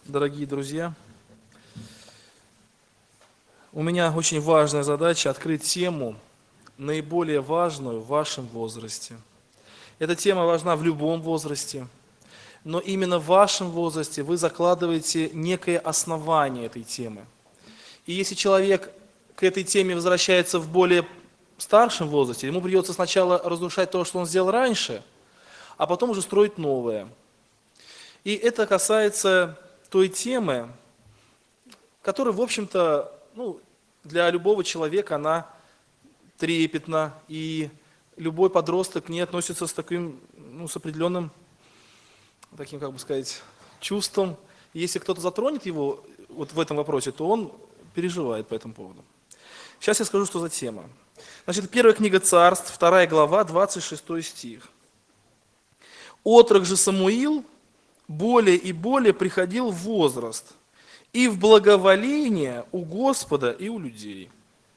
Дорогие друзья, у меня очень важная задача открыть тему, наиболее важную в вашем возрасте. Эта тема важна в любом возрасте, но именно в вашем возрасте вы закладываете некое основание этой темы. И если человек к этой теме возвращается в более старшем возрасте, ему придется сначала разрушать то, что он сделал раньше, а потом уже строить новое. И это касается той темы, которая, в общем-то, для любого человека она трепетна, и любой подросток к ней относится с таким, с определенным, таким, как бы сказать, чувством. И если кто-то затронет его вот в этом вопросе, то он переживает по этому поводу. Сейчас я скажу, что за тема. Значит, первая книга Царств, 2 глава, 26 стих. «Отрок же Самуил более и более приходил в возраст, и в благоволение у Господа и у людей».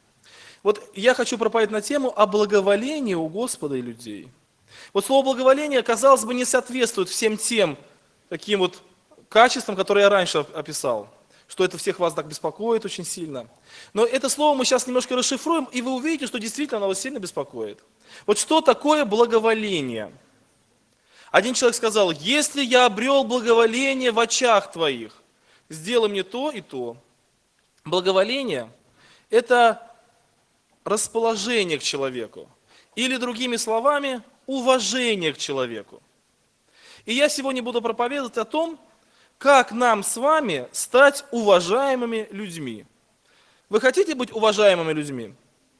Вот я хочу проповедовать на тему о благоволении у Господа и людей. Вот слово благоволение, казалось бы, не соответствует всем тем таким вот качествам, которые я раньше описал, что это всех вас так беспокоит очень сильно. Но это слово мы сейчас немножко расшифруем, и вы увидите, что действительно оно вас сильно беспокоит. Вот что такое благоволение? Один человек сказал: если я обрел благоволение в очах твоих, сделай мне то и то. Благоволение – это расположение к человеку. Или, другими словами, уважение к человеку. И я сегодня буду проповедовать о том, как нам с вами стать уважаемыми людьми. Вы хотите быть уважаемыми людьми?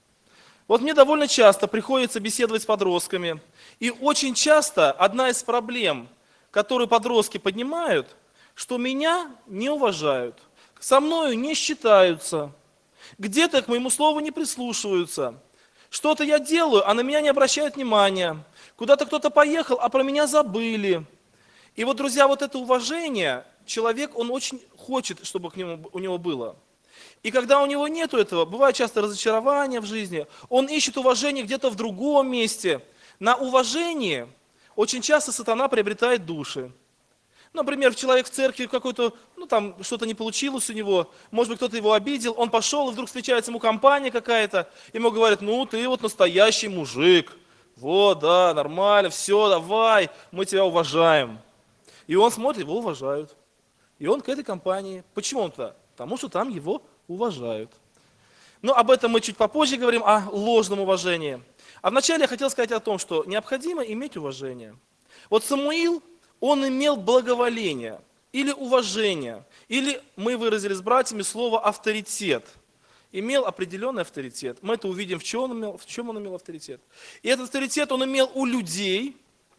Вот мне довольно часто приходится беседовать с подростками, и очень часто одна из проблем, которую подростки поднимают, что меня не уважают, со мною не считаются, где-то к моему слову не прислушиваются, что-то я делаю, а на меня не обращают внимания, куда-то кто-то поехал, а про меня забыли. И вот, друзья, вот это уважение, человек, он очень хочет, чтобы у него было. И когда у него нету этого, бывает часто разочарование в жизни, он ищет уважение где-то в другом месте. На уважении очень часто сатана приобретает души. Например, человек в церкви какой-то, что-то не получилось у него, может быть, кто-то его обидел, он пошел, и вдруг встречается ему компания какая-то, ему говорят: ты вот настоящий мужик, вот, да, нормально, все, давай, мы тебя уважаем. И он смотрит, его уважают. И он к этой компании. Почему он туда? Потому что там его уважают. Но об этом мы чуть попозже говорим, о ложном уважении. А вначале я хотел сказать о том, что необходимо иметь уважение. Вот Самуил, он имел благоволение, или уважение, или мы выразили с братьями слово авторитет. Имел определенный авторитет. Мы это увидим, в чем он имел авторитет. И этот авторитет он имел у людей,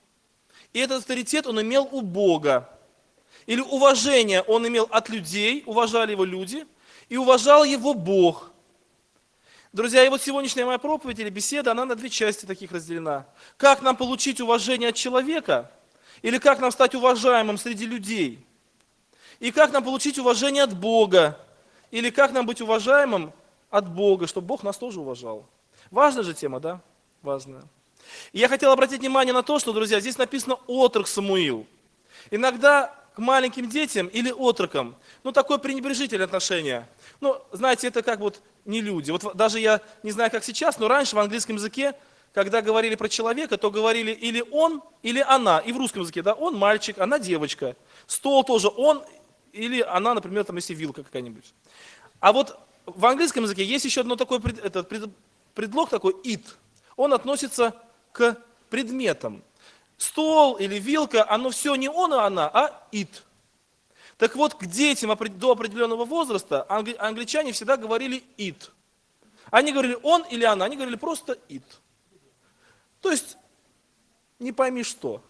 и этот авторитет он имел у Бога. Или уважение он имел от людей, уважали его люди, и уважал его Бог. Друзья, и вот сегодняшняя моя проповедь или беседа, она на две части таких разделена. Как нам получить уважение от человека, или как нам стать уважаемым среди людей? И как нам получить уважение от Бога, или как нам быть уважаемым от Бога, чтобы Бог нас тоже уважал? Важная же тема, да? Важная. И я хотел обратить внимание на то, что, друзья, здесь написано «отрок Самуил». Иногда к маленьким детям или отрокам, такое пренебрежительное отношение. Знаете, это как вот не люди. Вот даже я не знаю, как сейчас, но раньше в английском языке, когда говорили про человека, то говорили или он, или она. И в русском языке, да, он мальчик, она девочка. Стол тоже он или она, например, там, если вилка какая-нибудь. А вот в английском языке есть еще одно такое предлог такой it. Он относится к предметам. Стол или вилка, оно все не он и она, а it. Так вот, к детям до определенного возраста англичане всегда говорили it. Они говорили он или она, они говорили просто it. То есть, не пойми что.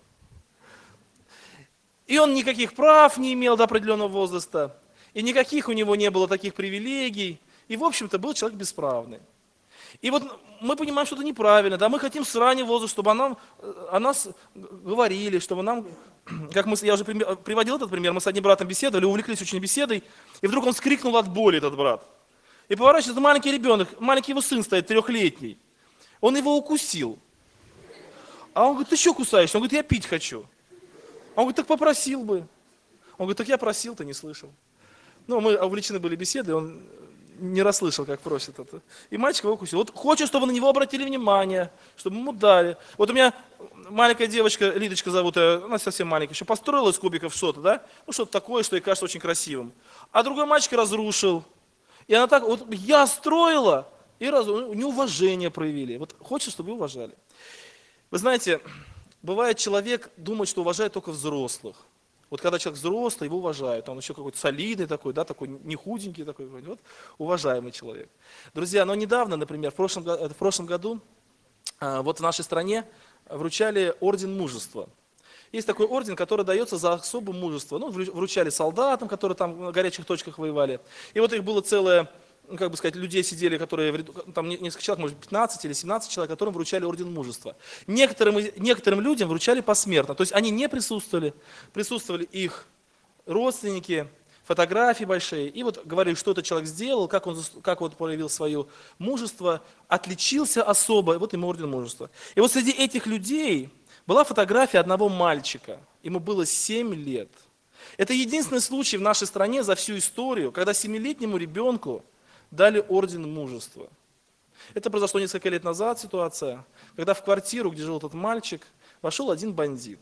И он никаких прав не имел до определенного возраста, и никаких у него не было таких привилегий, и, в общем-то, был человек бесправный. И вот мы понимаем, что это неправильно, да, мы хотим с раннего возраста, чтобы о нас говорили, чтобы нам, я уже приводил этот пример, мы с одним братом беседовали, увлеклись очень беседой, и вдруг он вскрикнул от боли, этот брат. И поворачивается маленький ребенок, маленький его сын стоит, 3-летний, он его укусил. А он говорит: ты что кусаешься? Он говорит: я пить хочу. Он говорит: так попросил бы. Он говорит, так я просил, ты не слышал. Ну, мы увлечены были беседой, он не расслышал, как просит это. И мальчик его укусил. Вот хочет, чтобы на него обратили внимание, чтобы ему дали. Вот у меня маленькая девочка, Лидочка зовут ее, она совсем маленькая, еще построила из кубиков что-то, да? Ну, что-то такое, что ей кажется очень красивым. А другой мальчик разрушил. И она так, вот я строила, и неуважение проявили. Вот хочет, чтобы его уважали. Вы знаете, бывает, человек думает, что уважает только взрослых. Вот когда человек взрослый, его уважают, он еще какой-то солидный такой, да, такой не худенький такой, вот, уважаемый человек. Друзья, но недавно, например, в прошлом году, вот в нашей стране вручали орден мужества. Есть такой орден, который дается за особое мужество. Ну, вручали солдатам, которые там на горячих точках воевали. И вот их было целое, ну, как бы сказать, людей сидели, которые, там несколько человек, может быть, 15 или 17 человек, которым вручали орден мужества. Некоторым людям вручали посмертно, то есть они не присутствовали, присутствовали их родственники, фотографии большие, и вот говорили, что этот человек сделал, как он проявил свое мужество, отличился особо, и вот ему орден мужества. И вот среди этих людей была фотография одного мальчика, ему было 7 лет. Это единственный случай в нашей стране за всю историю, когда 7-летнему ребенку дали орден мужества. Это произошло несколько лет назад ситуация, когда в квартиру, где жил этот мальчик, вошел один бандит.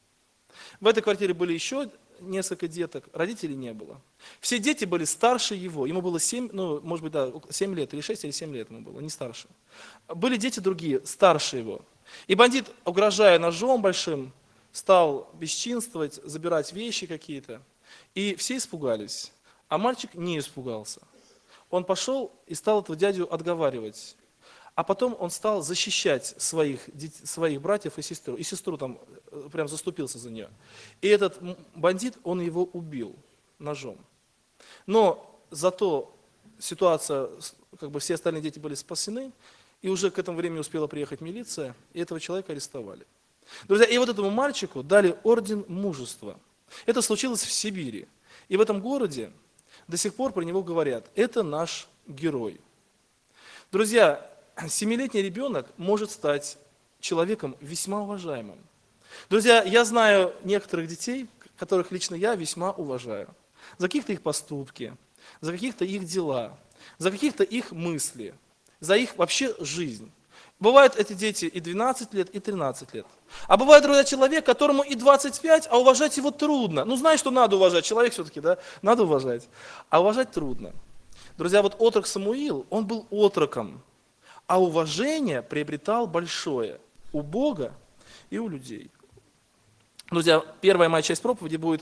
В этой квартире были еще несколько деток, родителей не было. Все дети были старше его, ему было 7, ну, может быть, да, 7 лет, или 6, или 7 лет ему было, не старше. Были дети другие, старше его. И бандит, угрожая ножом большим, стал бесчинствовать, забирать вещи какие-то. И все испугались, а мальчик не испугался. Он пошел и стал этого дядю отговаривать. А потом он стал защищать своих братьев и сестру. И сестру там прям заступился за нее. И этот бандит, он его убил ножом. Но зато ситуация, как бы все остальные дети были спасены, и уже к этому времени успела приехать милиция, и этого человека арестовали. Друзья, и вот этому мальчику дали орден мужества. Это случилось в Сибири. И в этом городе до сих пор про него говорят, это наш герой. Друзья, 7-летний ребенок может стать человеком весьма уважаемым. Друзья, я знаю некоторых детей, которых лично я весьма уважаю. За каких-то их поступки, за каких-то их дела, за каких-то их мысли, за их вообще жизнь. Бывают эти дети и 12 лет, и 13 лет. А бывает, друзья, человек, которому и 25, а уважать его трудно. Ну, знаешь, что надо уважать, человек все-таки, да, надо уважать. А уважать трудно. Друзья, вот отрок Самуил, он был отроком, а уважение приобретал большое у Бога и у людей. Друзья, первая моя часть проповеди будет,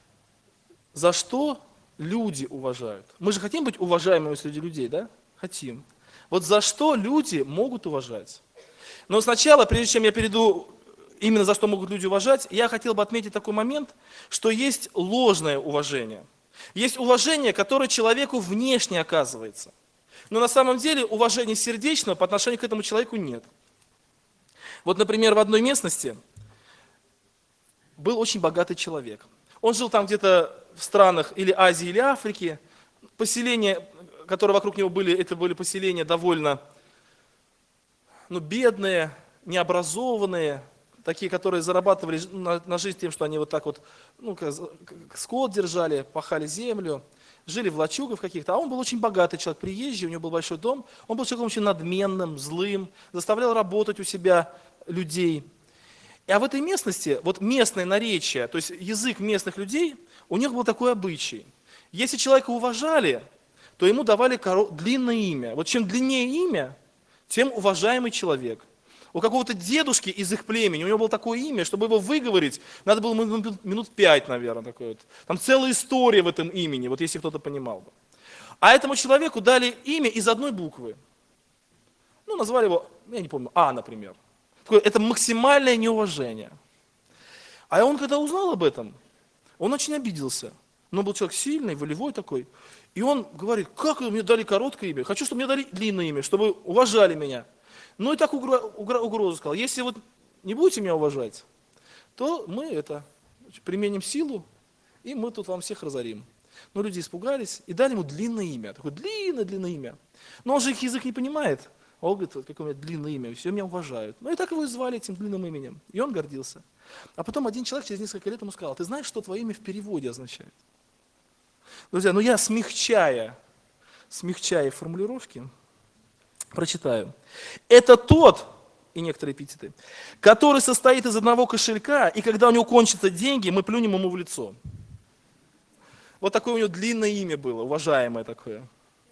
за что люди уважают. Мы же хотим быть уважаемыми среди людей, да? Хотим. Вот за что люди могут уважать. Но сначала, прежде чем я перейду именно за что могут люди уважать, я хотел бы отметить такой момент, что есть ложное уважение. Есть уважение, которое человеку внешне оказывается. Но на самом деле уважения сердечного по отношению к этому человеку нет. Вот, например, в одной местности был очень богатый человек. Он жил там где-то в странах или Азии, или Африки. Поселения, которые вокруг него были, это были поселения довольно бедные, необразованные, такие, которые зарабатывали на жизнь тем, что они вот так вот, скот держали, пахали землю, жили в лачугах каких-то. А он был очень богатый человек, приезжий, у него был большой дом. Он был человеком очень надменным, злым, заставлял работать у себя людей. А в этой местности, вот местное наречие, то есть язык местных людей, у них был такой обычай. Если человека уважали, то ему давали длинное имя. Вот чем длиннее имя, тем уважаемый человек. У какого-то дедушки из их племени, у него было такое имя, чтобы его выговорить, надо было минут 5, наверное, такое вот. Там целая история в этом имени, вот если кто-то понимал бы. А этому человеку дали имя из одной буквы. Назвали его, я не помню, А, например. Это максимальное неуважение. А он, когда узнал об этом, он очень обиделся. Но он был человек сильный, волевой такой. И он говорит, как мне дали короткое имя? Хочу, чтобы мне дали длинное имя, чтобы уважали меня. И так угрозу сказал, если вот не будете меня уважать, то мы применим силу, и мы тут вам всех разорим. Но люди испугались и дали ему длинное имя. Такое длинное имя. Но он же их язык не понимает. А он говорит, какое у меня длинное имя, все меня уважают. И так его и звали этим длинным именем. И он гордился. А потом один человек через несколько лет ему сказал: ты знаешь, что твое имя в переводе означает? Друзья, я смягчая формулировки, прочитаю. Это тот, и некоторые эпитеты, который состоит из одного кошелька, и когда у него кончатся деньги, мы плюнем ему в лицо. Вот такое у него длинное имя было, уважаемое такое.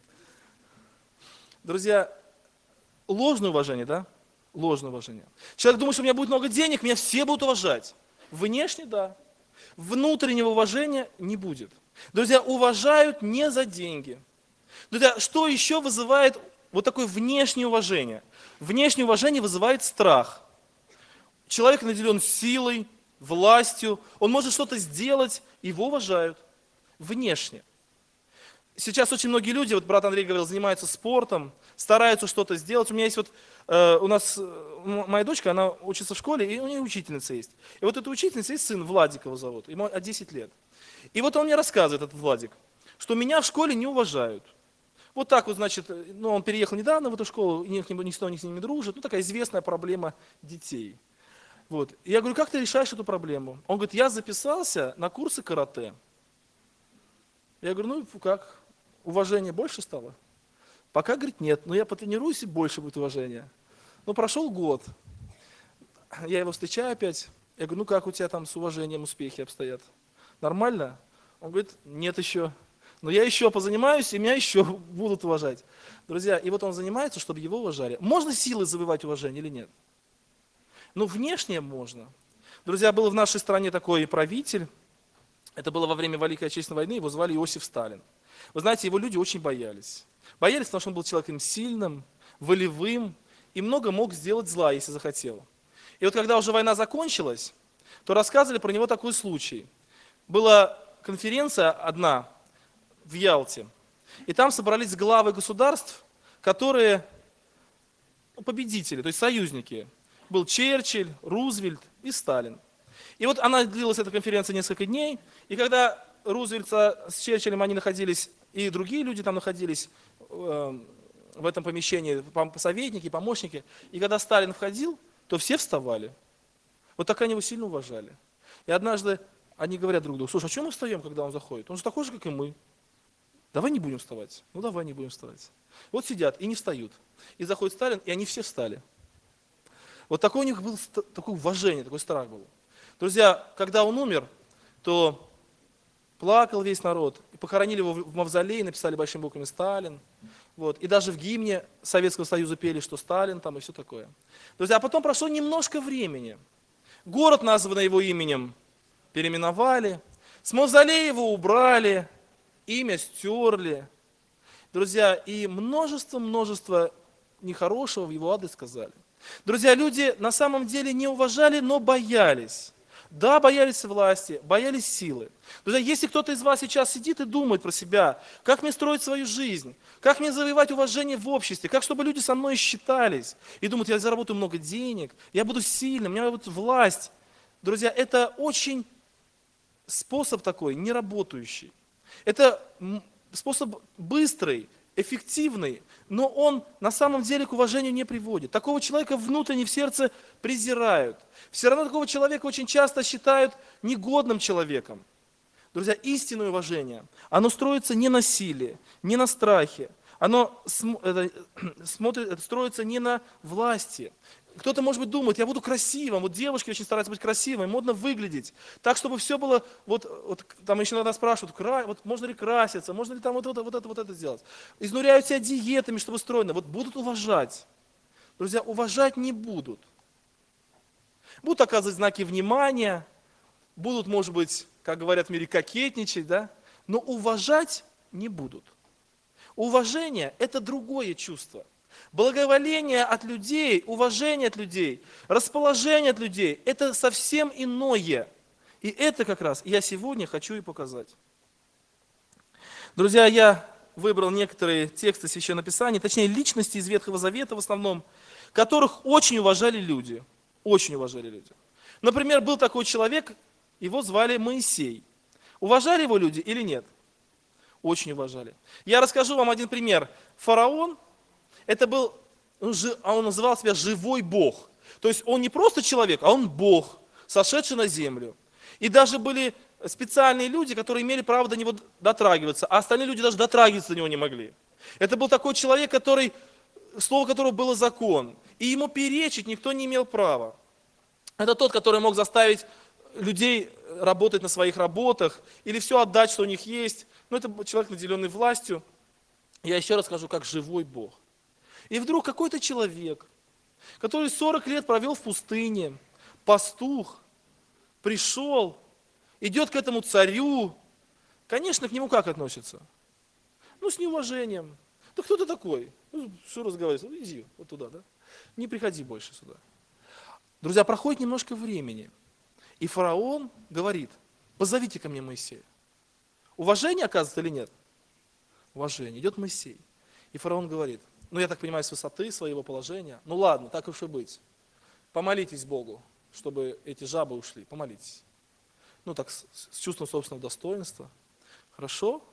Друзья, ложное уважение, да? Ложное уважение. Человек думает, что у меня будет много денег, меня все будут уважать. Внешне, да. Внутреннего уважения не будет. Друзья, уважают не за деньги. Друзья, что еще вызывает вот такое внешнее уважение? Внешнее уважение вызывает страх. Человек наделен силой, властью, он может что-то сделать, его уважают внешне. Сейчас очень многие люди, вот брат Андрей говорил, занимаются спортом, стараются что-то сделать. У меня есть моя дочка, она учится в школе, и у нее учительница есть. И вот эта учительница есть сын, Владик его зовут, ему 10 лет. И вот он мне рассказывает, этот Владик, что меня в школе не уважают. Вот так вот, значит, он переехал недавно в эту школу, и никто с ними дружит. Такая известная проблема детей. Вот. И я говорю, как ты решаешь эту проблему? Он говорит, я записался на курсы карате. Я говорю, как, уважение больше стало? Пока, говорит, нет, но я потренируюсь, и больше будет уважения. Прошел год, я его встречаю опять, я говорю, как у тебя там с уважением успехи обстоят? Нормально? Он говорит, нет еще. Но я еще позанимаюсь, и меня еще будут уважать. Друзья, и вот он занимается, чтобы его уважали. Можно силой завоевать уважение или нет? Внешне можно. Друзья, был в нашей стране такой правитель, это было во время Великой Отечественной войны, его звали Иосиф Сталин. Вы знаете, его люди очень боялись. Боялись, потому что он был человеком сильным, волевым, и много мог сделать зла, если захотел. И вот когда уже война закончилась, то рассказывали про него такой случай. Была конференция одна в Ялте, и там собрались главы государств, которые победители, то есть союзники. Был Черчилль, Рузвельт и Сталин. И вот она длилась, эта конференция, несколько дней, и когда Рузвельт с Черчиллем, они находились, и другие люди там находились в этом помещении, советники, помощники, и когда Сталин входил, то все вставали. Вот так они его сильно уважали. И однажды они говорят друг другу, слушай, а чего мы встаем, когда он заходит? Он же такой же, как и мы. Давай не будем вставать. Давай не будем вставать. Вот сидят и не встают. И заходит Сталин, и они все встали. Вот такое у них было такое уважение, такой страх был. Друзья, когда он умер, то плакал весь народ. И похоронили его в мавзолее, написали большими буквами «Сталин». Вот. И даже в гимне Советского Союза пели, что Сталин там и все такое. Друзья, а потом прошло немножко времени. Город, названный его именем, переименовали. С мавзолея его убрали, имя стерли. Друзья, и множество нехорошего в его адрес сказали. Друзья, люди на самом деле не уважали, но боялись. Да, боялись власти, боялись силы. Друзья, если кто-то из вас сейчас сидит и думает про себя, как мне строить свою жизнь, как мне завоевать уважение в обществе, как чтобы люди со мной считались, и думают, я заработаю много денег, я буду сильным, у меня будет власть. Друзья, это очень способ такой, не работающий. Это способ быстрый, эффективный, но он на самом деле к уважению не приводит. Такого человека внутренне в сердце презирают. Все равно такого человека очень часто считают негодным человеком. Друзья, истинное уважение, оно строится не на силе, не на страхе, оно строится не на власти. Кто-то, может быть, думает, я буду красивым, вот девушки очень стараются быть красивыми, модно выглядеть, так, чтобы все было, вот там еще иногда спрашивают, вот можно ли краситься, можно ли там вот это сделать. Изнуряют себя диетами, чтобы стройно, вот будут уважать. Друзья, уважать не будут. Будут оказывать знаки внимания, будут, может быть, как говорят в мире, кокетничать, да? Но уважать не будут. Уважение – это другое чувство. Благоволение от людей, уважение от людей, расположение от людей – это совсем иное. И это как раз я сегодня хочу и показать. Друзья, я выбрал некоторые тексты Священного Писания, точнее личности из Ветхого Завета в основном, которых очень уважали люди. Очень уважали люди. Например, был такой человек, его звали Моисей. Уважали его люди или нет? Очень уважали. Я расскажу вам один пример. Фараон, это был, он называл себя живой Бог. То есть он не просто человек, а он Бог. сошедший на землю. И даже были специальные люди, которые имели право до него дотрагиваться, а остальные люди даже дотрагиваться до него не могли. Это был такой человек, слово которого было закон. И ему перечить никто не имел права. Это тот, который мог заставить людей работать на своих работах или все отдать, что у них есть. Но это человек, наделенный властью. Я еще раз скажу, как живой Бог. И вдруг какой-то человек, который 40 лет провел в пустыне, пастух, пришел, идет к этому царю. Конечно, к нему как относятся? С неуважением. Да кто ты такой? Что разговаривать? Иди вот туда, да? Не приходи больше сюда. Друзья, проходит немножко времени. И фараон говорит: позовите ко мне Моисея. Уважение, оказывается, или нет? Уважение. Идет Моисей. И фараон говорит: я так понимаю, с высоты своего положения, ладно, так уж и быть. Помолитесь Богу, чтобы эти жабы ушли. Помолитесь. Так с чувством собственного достоинства. Хорошо.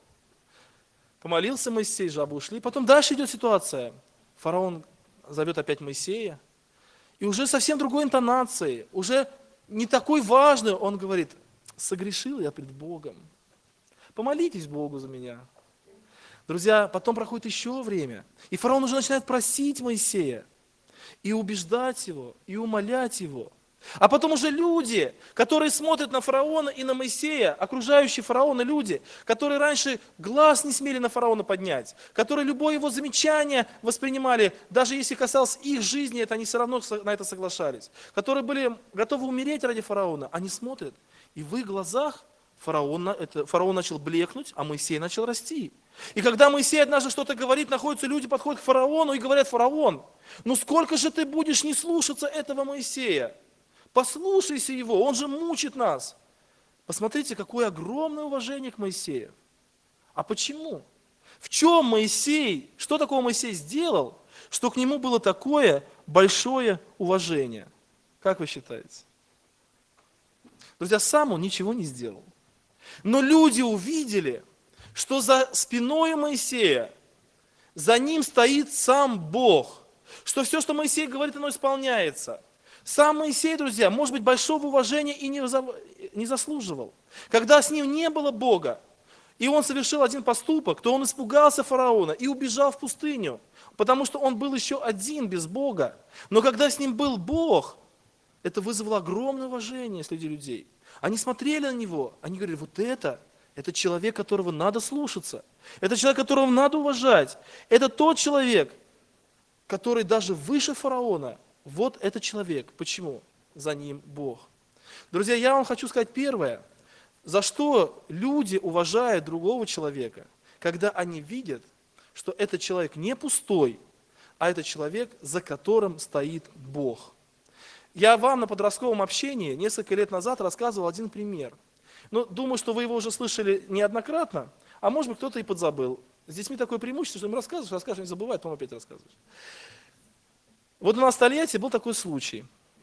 Помолился Моисей, жабы ушли. Потом дальше идет ситуация. Фараон зовет опять Моисея. И уже совсем другой интонацией, уже не такой важный, он говорит: согрешил я пред Богом. Помолитесь Богу за меня. Друзья, потом проходит еще время. И фараон уже начинает просить Моисея. И убеждать его, и умолять его. А потом уже люди, которые смотрят на фараона и на Моисея, окружающие фараона люди, которые раньше глаз не смели на фараона поднять, которые любое его замечание воспринимали, даже если касалось их жизни, они все равно на это соглашались, которые были готовы умереть ради фараона, они смотрят, и в их глазах фараон начал блекнуть, а Моисей начал расти. И когда Моисей однажды что-то говорит, находятся люди, подходят к фараону и говорят: фараон, сколько же ты будешь не слушаться этого Моисея? Послушайся его, он же мучит нас. Посмотрите, какое огромное уважение к Моисею. А почему? В чем Моисей, что такого Моисей сделал, что к нему было такое большое уважение? Как вы считаете? Друзья, сам он ничего не сделал. Но люди увидели, что за спиной Моисея, за ним стоит сам Бог, что все, что Моисей говорит, оно исполняется. Сам Моисей, друзья, может быть, большого уважения и не заслуживал. Когда с ним не было Бога, и он совершил один поступок, то он испугался фараона и убежал в пустыню, потому что он был еще один без Бога. Но когда с ним был Бог, это вызвало огромное уважение среди людей. Они смотрели на него, они говорили: вот это человек, которого надо слушаться. Это человек, которого надо уважать. Это тот человек, который даже выше фараона. Вот этот человек. Почему? За ним Бог. Друзья, я вам хочу сказать первое, за что люди уважают другого человека, когда они видят, что этот человек не пустой, а это человек, за которым стоит Бог. Я вам на подростковом общении несколько лет назад рассказывал один пример. Думаю, что вы его уже слышали неоднократно, а может быть, кто-то и подзабыл. С детьми такое преимущество, что им расскажешь, они забывают, потом опять рассказываешь. Вот у нас в Тольятти был такой случай.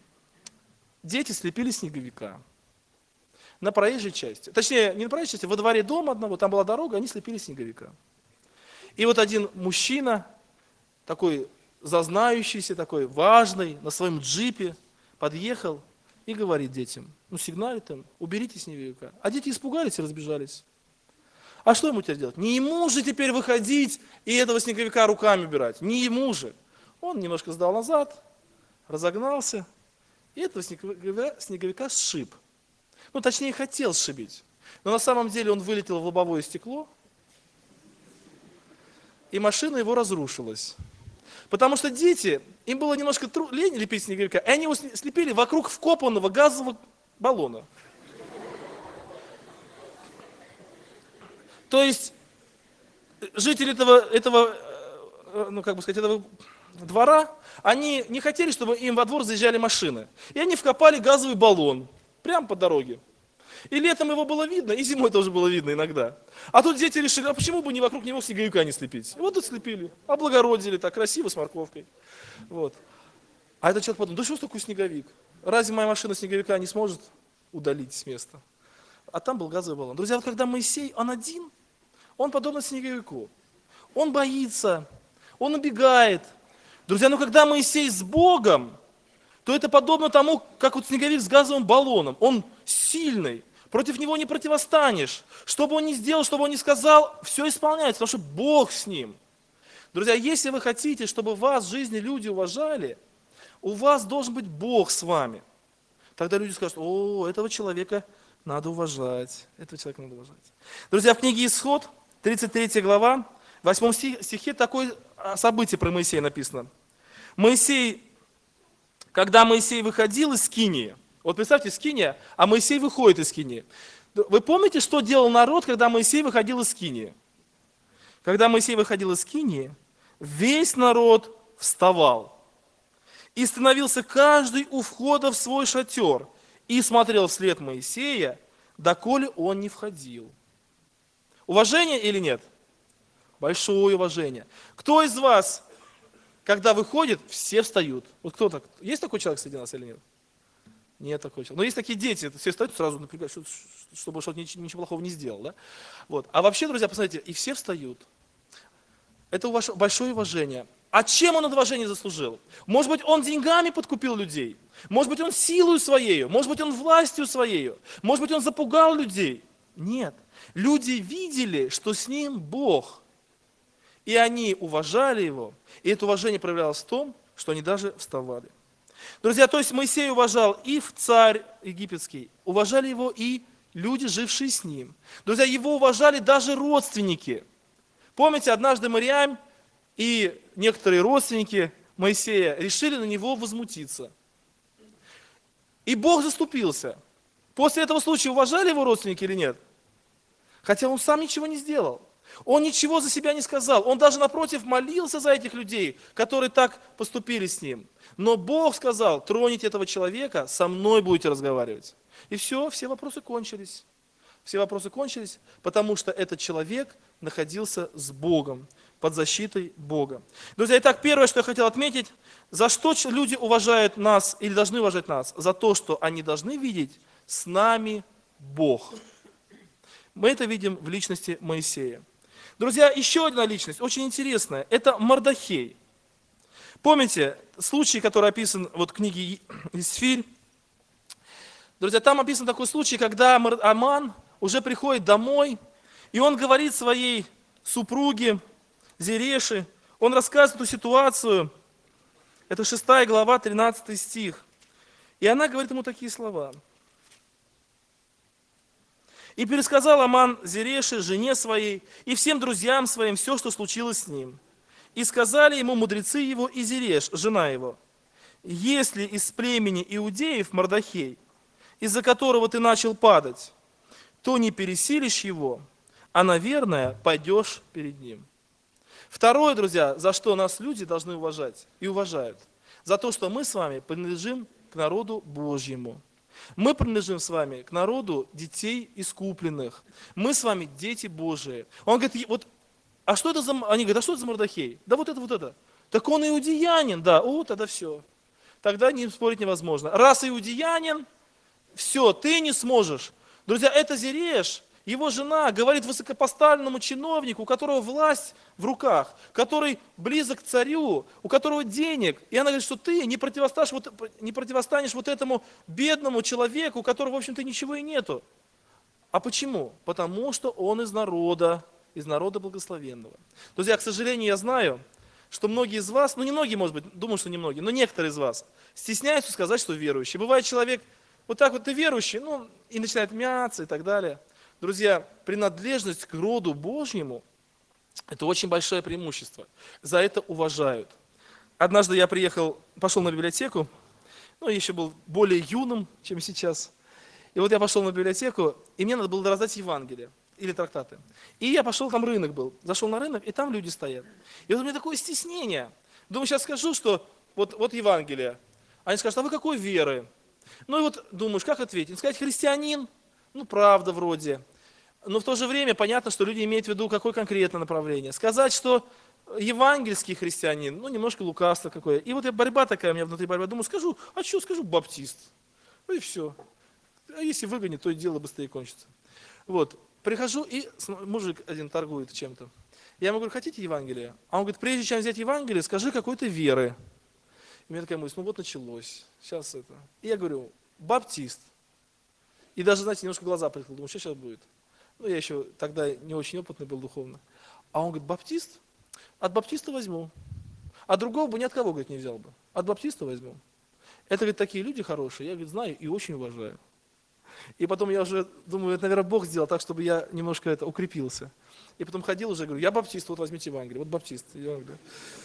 Дети слепили снеговика на проезжей части. Точнее, не на проезжей части, во дворе дома одного, там была дорога, они слепили снеговика. И вот один мужчина, такой зазнающийся, такой важный, на своем джипе подъехал и говорит детям: сигналит им, уберите снеговика. А дети испугались и разбежались. А что ему теперь делать? Не ему же теперь выходить и этого снеговика руками убирать. Не ему же. Он немножко сдал назад, разогнался, и этого снеговика сшиб. Точнее, хотел сшибить. Но на самом деле он вылетел в лобовое стекло, и машина его разрушилась. Потому что дети, им было немножко лень лепить снеговика, и они его слепили вокруг вкопанного газового баллона. То есть жители этого двора, они не хотели, чтобы им во двор заезжали машины. И они вкопали газовый баллон прямо по дороге. И летом его было видно, и зимой тоже было видно иногда. А тут дети решили: а почему бы не вокруг него снеговика не слепить? И вот тут слепили, облагородили так красиво, с морковкой. Вот. А этот человек подумал: да что такое снеговик? Разве моя машина снеговика не сможет удалить с места? А там был газовый баллон. Друзья, вот когда Моисей, он один, он подобно снеговику. Он боится, он убегает. Друзья, но когда Моисей с Богом, то это подобно тому, как вот снеговик с газовым баллоном. Он сильный, против него не противостанешь. Что бы он ни сделал, что бы он ни сказал, все исполняется, потому что Бог с ним. Друзья, если вы хотите, чтобы вас в жизни люди уважали, у вас должен быть Бог с вами. Тогда люди скажут: о, этого человека надо уважать. Этого человека надо уважать. Друзья, в книге Исход, 33 глава, в 8 стихе такое событие про Моисея написано. Когда Моисей выходил из Скинии, вот представьте, Скиния, а Моисей выходит из Скинии. Вы помните, что делал народ, когда Моисей выходил из Скинии? Когда Моисей выходил из Скинии, весь народ вставал. И становился каждый у входа в свой шатер и смотрел вслед Моисея, доколе он не входил. Уважение или нет? Большое уважение. Кто из вас, когда выходит, все встают? Вот кто так? Есть такой человек среди нас или нет? Нет такого человека. Но есть такие дети, все встают, сразу напрягают, чтобы что-то ничего плохого не сделал. Да? Вот. А вообще, друзья, посмотрите, и все встают. Это большое уважение. А чем он это уважение заслужил? Может быть, он деньгами подкупил людей? Может быть, он силою своей? Может быть, он властью своей? Может быть, он запугал людей? Нет. Люди видели, что с ним Бог. И они уважали его. И это уважение проявлялось в том, что они даже вставали. Друзья, то есть Моисей уважал и царь египетский, уважали его и люди, жившие с ним. Друзья, его уважали даже родственники. Помните, однажды Мириам и некоторые родственники Моисея решили на него возмутиться. И Бог заступился. После этого случая уважали его родственники или нет? Хотя он сам ничего не сделал. Он ничего за себя не сказал. Он даже напротив молился за этих людей, которые так поступили с ним. Но Бог сказал: троните этого человека, со мной будете разговаривать. И все вопросы кончились. Все вопросы кончились, потому что этот человек находился с Богом, под защитой Бога. Друзья, итак, первое, что я хотел отметить, за что люди уважают нас или должны уважать нас? За то, что они должны видеть с нами Бог. Мы это видим в личности Моисея. Друзья, еще одна личность, очень интересная, это Мардохей. Помните случай, который описан в книге Исфирь? Друзья, там описан такой случай, когда Аман уже приходит домой, и он говорит своей супруге Зереши, он рассказывает эту ситуацию, это 6 глава, 13 стих. И она говорит ему такие слова. «И пересказал Аман Зереше, жене своей, и всем друзьям своим все, что случилось с ним. И сказали ему мудрецы его и Зереш, жена его: если из племени иудеев Мардохей, из-за которого ты начал падать, то не пересилишь его, а, наверное, пойдешь перед ним». Второе, друзья, за что нас люди должны уважать и уважают. За то, что мы с вами принадлежим к народу Божьему. Мы принадлежим с вами к народу детей искупленных. Мы с вами дети Божии. Он говорит: а что это за... Они говорят: а что это за Мардохей? Да вот это. Так он иудеянин, да, тогда все. Тогда не спорить невозможно. Раз иудеянин, все, ты не сможешь. Друзья, это Зереш, его жена, говорит высокопоставленному чиновнику, у которого власть в руках, который близок к царю, у которого денег. И она говорит, что ты не противостанешь вот этому бедному человеку, у которого, в общем-то, ничего и нету. А почему? Потому что он из народа благословенного. Друзья, к сожалению, я знаю, что многие из вас, не многие, может быть, думаю, что не многие, но некоторые из вас стесняются сказать, что верующий. Бывает человек, вот так вот ты верующий, и начинает мяться и так далее. Друзья, принадлежность к роду Божьему – это очень большое преимущество. За это уважают. Однажды я пошел на библиотеку, еще был более юным, чем сейчас. И я пошел на библиотеку, и мне надо было раздать Евангелие или трактаты. И я пошел, там рынок был, зашел на рынок, и там люди стоят. И у меня такое стеснение. Думаю, сейчас скажу, что вот Евангелие. Они скажут: а вы какой веры? Думаешь, как ответить? Сказать: христианин? Правда вроде. Но в то же время понятно, что люди имеют в виду, какое конкретное направление. Сказать, что евангельский христианин, немножко лукавство какое. И борьба такая у меня внутри, думаю, скажу баптист. И все. А если выгонят, то и дело быстрее кончится. Прихожу, и мужик один торгует чем-то. Я ему говорю: хотите Евангелие? А он говорит: прежде чем взять Евангелие, скажи, какой ты веры. И у меня такая мысль, ну вот началось, сейчас это. И я говорю, баптист. И даже, знаете, немножко глаза прикрыл, думаю, что сейчас будет. Ну, я еще тогда не очень опытный был духовно. А он говорит, баптист? От баптиста возьму. А другого бы ни от кого, говорит, не взял бы. От баптиста возьму. Это, говорит, такие люди хорошие, я, говорит, знаю и очень уважаю. И потом я уже думаю, это, наверное, Бог сделал так, чтобы я немножко это укрепился. И потом ходил уже, говорю, я баптист, вот возьмите Евангелие, вот баптист. Я говорю,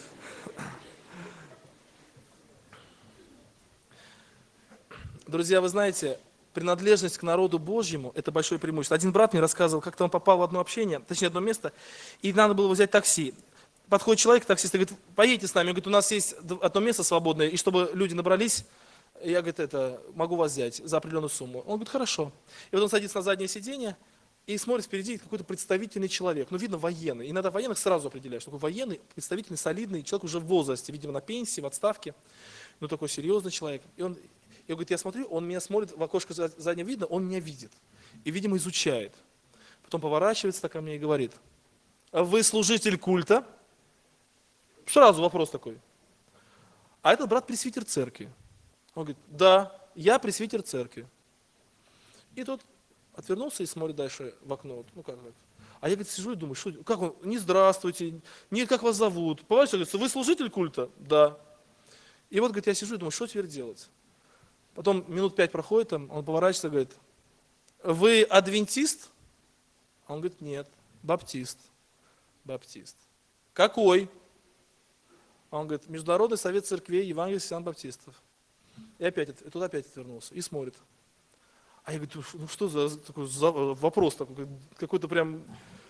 друзья, вы знаете, принадлежность к народу Божьему – это большое преимущество. Один брат мне рассказывал, как-то он попал в одно общение, точнее, одно место, и надо было взять такси. Подходит человек, таксист, и говорит, поедете с нами. Он говорит, у нас есть одно место свободное, и чтобы люди набрались, я, говорит, могу вас взять за определенную сумму. Он говорит, хорошо. И вот он садится на заднее сиденье и смотрит впереди какой-то представительный человек. Ну, видно, военный. Иногда военных сразу определяешь. Такой военный, представительный, солидный человек уже в возрасте, видимо, на пенсии, в отставке. Ну, такой серьезный человек. И он, я, говорит, я смотрю, он меня смотрит, в окошко заднее видно, он меня видит. И, видимо, изучает. Потом поворачивается ко мне и говорит, вы служитель культа? Сразу вопрос такой. А этот брат пресвитер церкви. Он говорит, да, я пресвитер церкви. И тот отвернулся и смотрит дальше в окно. Ну как это? А я, говорит, сижу и думаю, что, как он, не здравствуйте, не как вас зовут. Поворачивается, говорит, вы служитель культа? Да. И вот, говорит, я сижу и думаю, что теперь делать? Потом минут 5 проходит, там, он поворачивается и говорит, вы адвентист? Он говорит, нет, баптист. Баптист. Какой? Он говорит, Международный совет церквей евангельских христиан-баптистов. И опять, туда опять отвернулся и смотрит. А я говорю, ну что за такой вопрос такой, какой-то прям,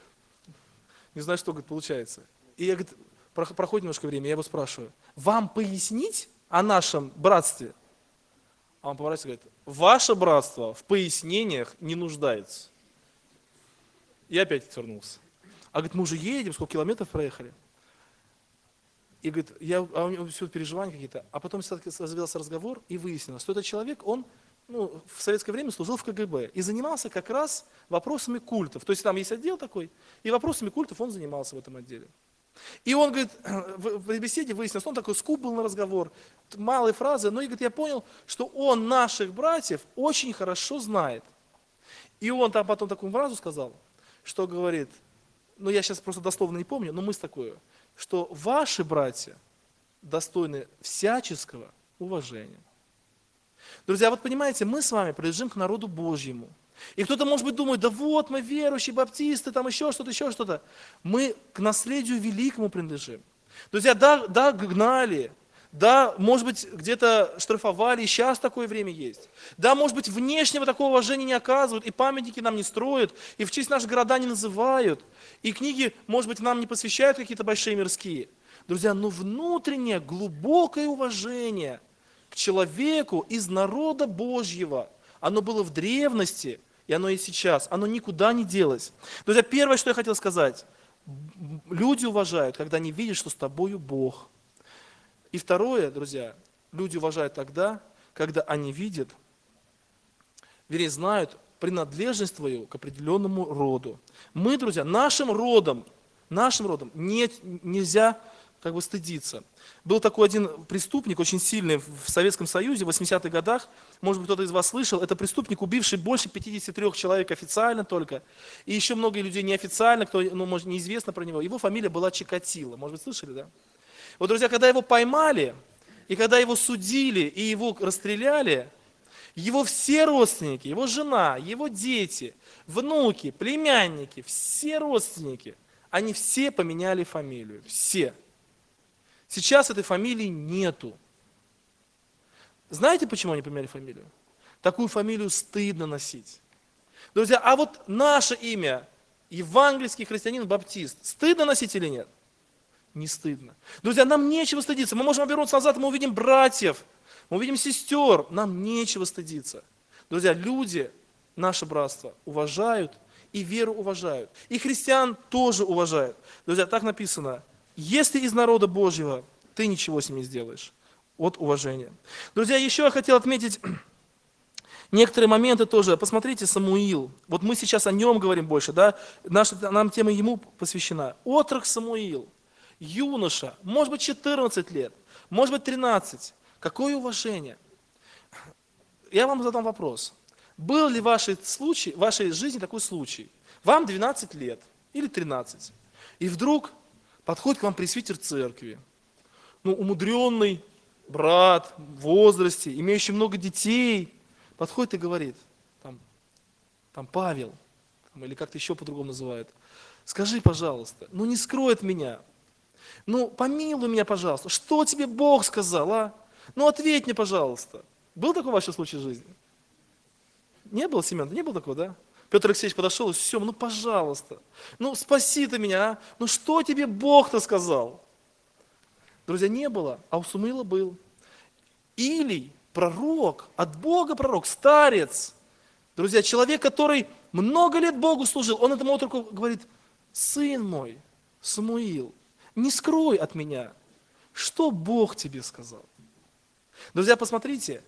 не знаю, что, говорит, получается. И я, говорит, проходит немножко времени, я его спрашиваю, вам пояснить о нашем братстве? А он поворачивается и говорит, ваше братство в пояснениях не нуждается. И опять отвернулся. А говорит, мы уже едем, сколько километров проехали? И говорит, у него все переживания какие-то. А потом завелся разговор, и выяснилось, что этот человек, он в советское время служил в КГБ и занимался как раз вопросами культов. То есть там есть отдел такой, и вопросами культов он занимался в этом отделе. И он, говорит, в беседе выяснилось, он такой скуп был на разговор, малые фразы, но, говорит, я понял, что он наших братьев очень хорошо знает. И он там потом такую фразу сказал, что говорит, я сейчас просто дословно не помню, но мысль такую, что ваши братья достойны всяческого уважения. Друзья, вот понимаете, мы с вами принадлежим к народу Божьему. И кто-то, может быть, думает, да вот мы верующие, баптисты, там еще что-то. Мы к наследию великому принадлежим. Друзья, да, гнали, да, может быть, где-то штрафовали, и сейчас такое время есть. Да, может быть, внешнего такого уважения не оказывают, и памятники нам не строят, и в честь наших города не называют, и книги, может быть, нам не посвящают какие-то большие мирские. Друзья, но внутреннее, глубокое уважение к человеку из народа Божьего, оно было в древности, и оно и сейчас, оно никуда не делось. Друзья, первое, что я хотел сказать, люди уважают, когда они видят, что с тобою Бог. И второе, друзья, люди уважают тогда, когда они видят, вернее, знают принадлежность твою к определенному роду. Мы, друзья, нашим родом нельзя стыдиться. Был такой один преступник, очень сильный в Советском Союзе в 80-х годах, может быть, кто-то из вас слышал, это преступник, убивший больше 53 человек официально только, и еще много людей неофициально, кто, может, неизвестно про него. Его фамилия была Чикатило, может быть, слышали, да? Вот, друзья, когда его поймали, и когда его судили, и его расстреляли, его все родственники, его жена, его дети, внуки, племянники, все родственники, они все поменяли фамилию, все. Сейчас этой фамилии нету. Знаете, почему они поменяли фамилию? Такую фамилию стыдно носить. Друзья, а вот наше имя, евангельский христианин-баптист, стыдно носить или нет? Не стыдно. Друзья, нам нечего стыдиться. Мы можем обернуться назад, мы увидим братьев, мы увидим сестер. Нам нечего стыдиться. Друзья, люди, наше братство, уважают и веру уважают. И христиан тоже уважают. Друзья, так написано. Если из народа Божьего, ты ничего с ним не сделаешь. От уважения. Друзья, еще я хотел отметить некоторые моменты тоже. Посмотрите, Самуил. Вот мы сейчас о нем говорим больше, да? Нам тема ему посвящена. Отрок Самуил. Юноша, может быть 14 лет, может быть 13, Какое уважение? Я вам задам вопрос. Был ли в вашей жизни такой случай? Вам 12 лет или 13, и вдруг подходит к вам пресвитер церкви, умудренный брат в возрасте, имеющий много детей, подходит и говорит, там Павел, или как-то еще по-другому называют, скажи, пожалуйста, не скрой от меня, помилуй меня, пожалуйста, что тебе Бог сказал, а? Ответь мне, пожалуйста. Был такой ваш случай в жизни? Не было, Семен? Не было такого, да? Петр Алексеевич подошел и все, пожалуйста, спаси ты меня, а? Что тебе Бог-то сказал? Друзья, не было, а у Самуила был. Илий, пророк, от Бога пророк, старец. Друзья, человек, который много лет Богу служил, он этому отроку говорит, сын мой, Самуил, не скрой от меня, что Бог тебе сказал. Друзья, посмотрите,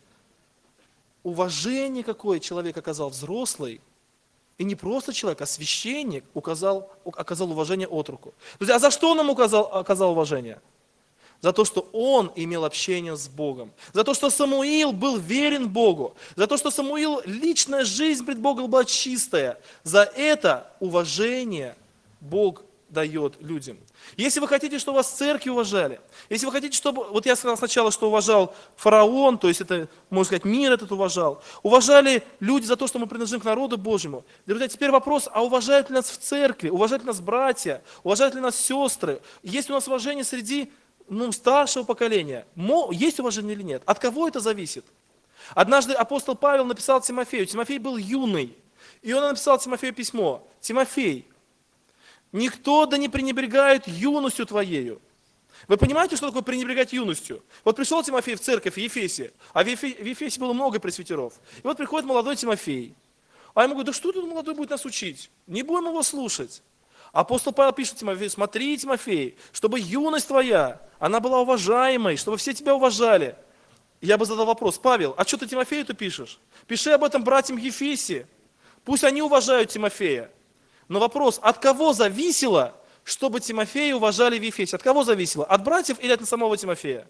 уважение, какое человек оказал взрослый, и не просто человек, а священник оказал уважение отроку. Друзья, а за что он ему оказал уважение? За то, что он имел общение с Богом. За то, что Самуил был верен Богу. За то, что Самуил, личная жизнь пред Богом была чистая. За это уважение Бог дает людям. Если вы хотите, чтобы вас в церкви уважали, если вы хотите, чтобы, я сказал сначала, что уважал фараон, то есть это, можно сказать, мир этот уважали люди за то, что мы принадлежим к народу Божьему. Друзья, теперь вопрос, а уважают ли нас в церкви, уважают ли нас братья, уважают ли нас сестры, есть ли у нас уважение среди старшего поколения, есть уважение или нет? От кого это зависит? Однажды апостол Павел написал Тимофею, Тимофей был юный, и он написал Тимофею письмо, Тимофей, никто да не пренебрегает юностью твоею. Вы понимаете, что такое пренебрегать юностью? Пришел Тимофей в церковь в Ефесе, а в Ефесе было много пресвитеров. И приходит молодой Тимофей, а ему говорят, да что тут молодой будет нас учить? Не будем его слушать. Апостол Павел пишет Тимофею, смотри, Тимофей, чтобы юность твоя, она была уважаемой, чтобы все тебя уважали. Я бы задал вопрос, Павел, а что ты Тимофею-то пишешь? Пиши об этом братьям в Ефесе, пусть они уважают Тимофея. Но вопрос, от кого зависело, чтобы Тимофея уважали в Ефесе? От кого зависело? От братьев или от самого Тимофея?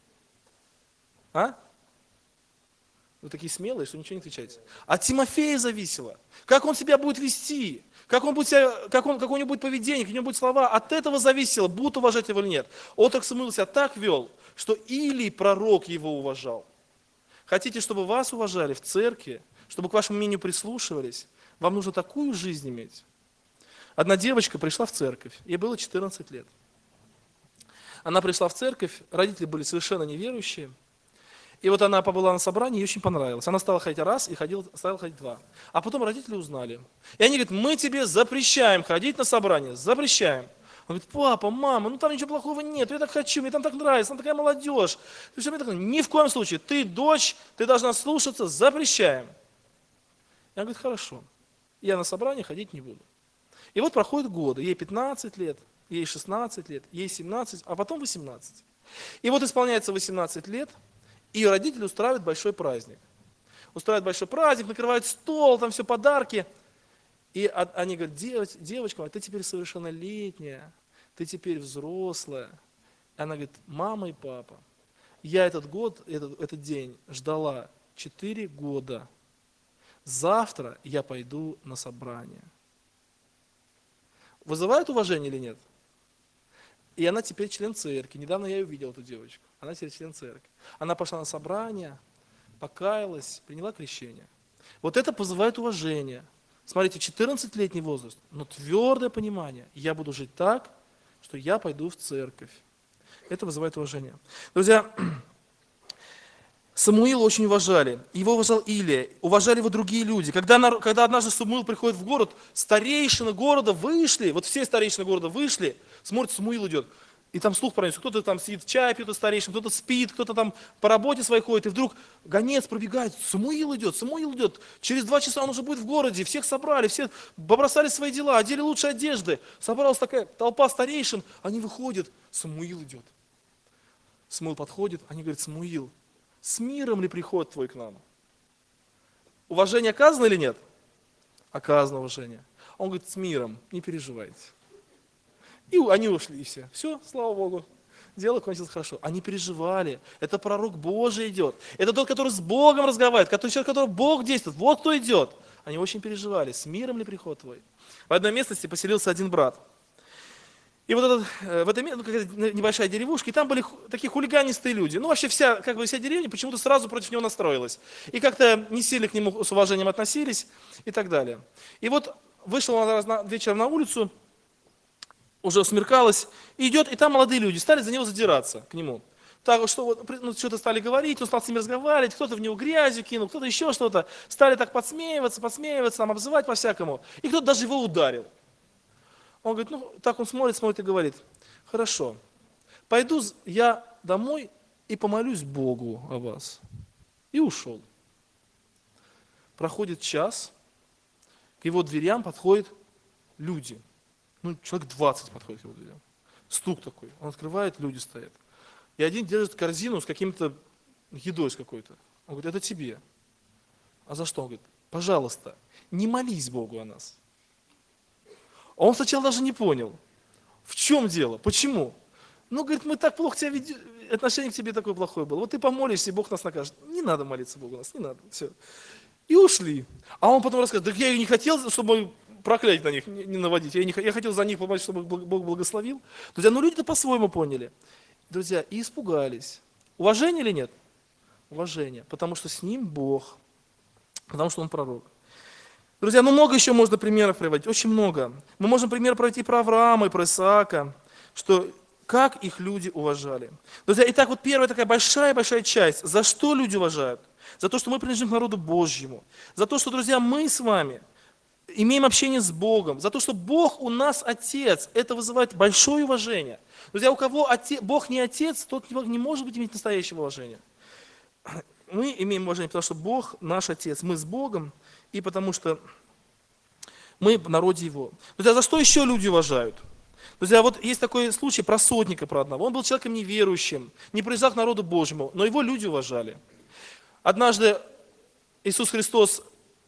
А? Вы такие смелые, что ничего не отвечаете. От Тимофея зависело. Как он себя будет вести? Какое у него будет поведение, какие у него будут слова, от этого зависело, будут уважать его или нет. Отрок Самуил себя так вел, что Илий, пророк, его уважал. Хотите, чтобы вас уважали в церкви, чтобы к вашему мнению прислушивались, вам нужно такую жизнь иметь. Одна девочка пришла в церковь, ей было 14 лет. Она пришла в церковь, родители были совершенно неверующие. И она побыла на собрании, ей очень понравилось. Она стала ходить раз и стала ходить два. А потом родители узнали. И они говорят, мы тебе запрещаем ходить на собрание, запрещаем. Он говорит, папа, мама, там ничего плохого нет, я так хочу, мне там так нравится, там такая молодежь. Ни в коем случае, ты дочь, ты должна слушаться, запрещаем. Я говорю, хорошо, я на собрание ходить не буду. И проходят годы, ей 15 лет, ей 16 лет, ей 17, а потом 18. И исполняется 18 лет, и ее родители устраивают большой праздник. Устраивают большой праздник, накрывают стол, там все подарки. И они говорят, девочка, ты теперь совершеннолетняя, ты теперь взрослая. И она говорит, мама и папа, я этот день ждала 4 года. Завтра я пойду на собрание. Вызывает уважение или нет? И она теперь член церкви. Недавно я увидел эту девочку. Она теперь член церкви. Она пошла на собрание, покаялась, приняла крещение. Это вызывает уважение. Смотрите, 14-летний возраст, но твердое понимание. Я буду жить так, что я пойду в церковь. Это вызывает уважение. Друзья, Самуила очень уважали. Его уважал Илия, уважали его другие люди. Когда однажды Самуил приходит в город, старейшины города вышли, все старейшины города вышли, смотрят, Самуил идет. И там слух пронесся, кто-то там сидит, чай пьет старейшин, кто-то спит, кто-то там по работе своей ходит, и вдруг гонец пробегает, Самуил идет, через 2 часа он уже будет в городе, всех собрали, все побросали свои дела, одели лучшие одежды, собралась такая толпа старейшин, они выходят, Самуил идет. Самуил подходит, они говорят, Самуил, с миром ли приход твой к нам? Уважение оказано или нет? Оказано уважение. Он говорит, с миром, не переживайте. И они ушли, и все. Все, слава Богу. дело кончилось хорошо. Они переживали. Это пророк Божий идет. Это тот, который с Богом разговаривает, человек, который Бог действует. Вот кто идет. Они очень переживали, с миром ли приход твой. В одной местности поселился один брат. И вот в этой небольшая деревушка, и там были такие хулиганистые люди. Ну, вообще вся деревня почему-то сразу против него настроилась. И как-то не сильно к нему с уважением относились и так далее. И вот вышел он вечером на улицу, уже смеркалось, и идет, и там молодые люди стали за него задираться к нему. Так что что-то стали говорить, он стал с ними разговаривать, кто-то в него грязью кинул, кто-то еще что-то. Стали так подсмеиваться, там, обзывать по-всякому. И кто-то даже его ударил. Он говорит, так он смотрит и говорит, хорошо, пойду я домой и помолюсь Богу о вас. И ушел. Проходит час, к его дверям подходят люди. Человек 20 подходит к его дверям. Стук такой, он открывает, люди стоят. И один держит корзину с каким-то едой с какой-то. Он говорит, это тебе. А за что? Он говорит, пожалуйста, не молись Богу о нас. А он сначала даже не понял, в чем дело, почему. Говорит, мы так плохо тебя ведем, отношение к тебе такое плохое было. Вот ты помолишься, и Бог нас накажет. Не надо молиться Богу нас, не надо, все. И ушли. А он потом рассказывает, я и не хотел, чтобы проклятие на них не наводить. Я хотел за них помолиться, чтобы Бог благословил. Друзья, люди-то по-своему поняли. Друзья, и испугались. Уважение или нет? Уважение, потому что с ним Бог, потому что он пророк. Друзья, много еще можно примеров приводить, очень много. Мы можем пример провести про Авраама и про Исаака, что как их люди уважали. Друзья, итак, вот первая такая большая часть. За что люди уважают? За то, что мы принадлежим к народу Божьему. За то, что, друзья, мы с вами имеем общение с Богом. За то, что Бог у нас Отец. Это вызывает большое уважение. Друзья, у кого Бог не Отец, тот не может иметь настоящего уважения. Мы имеем уважение, потому что Бог наш Отец. Мы с Богом. И потому что мы в народе Его. Друзья, за что еще люди уважают? Друзья, вот есть такой случай про сотника, про одного. Он был человеком неверующим, не принадлежал к народу Божьему, но его люди уважали. Однажды Иисус Христос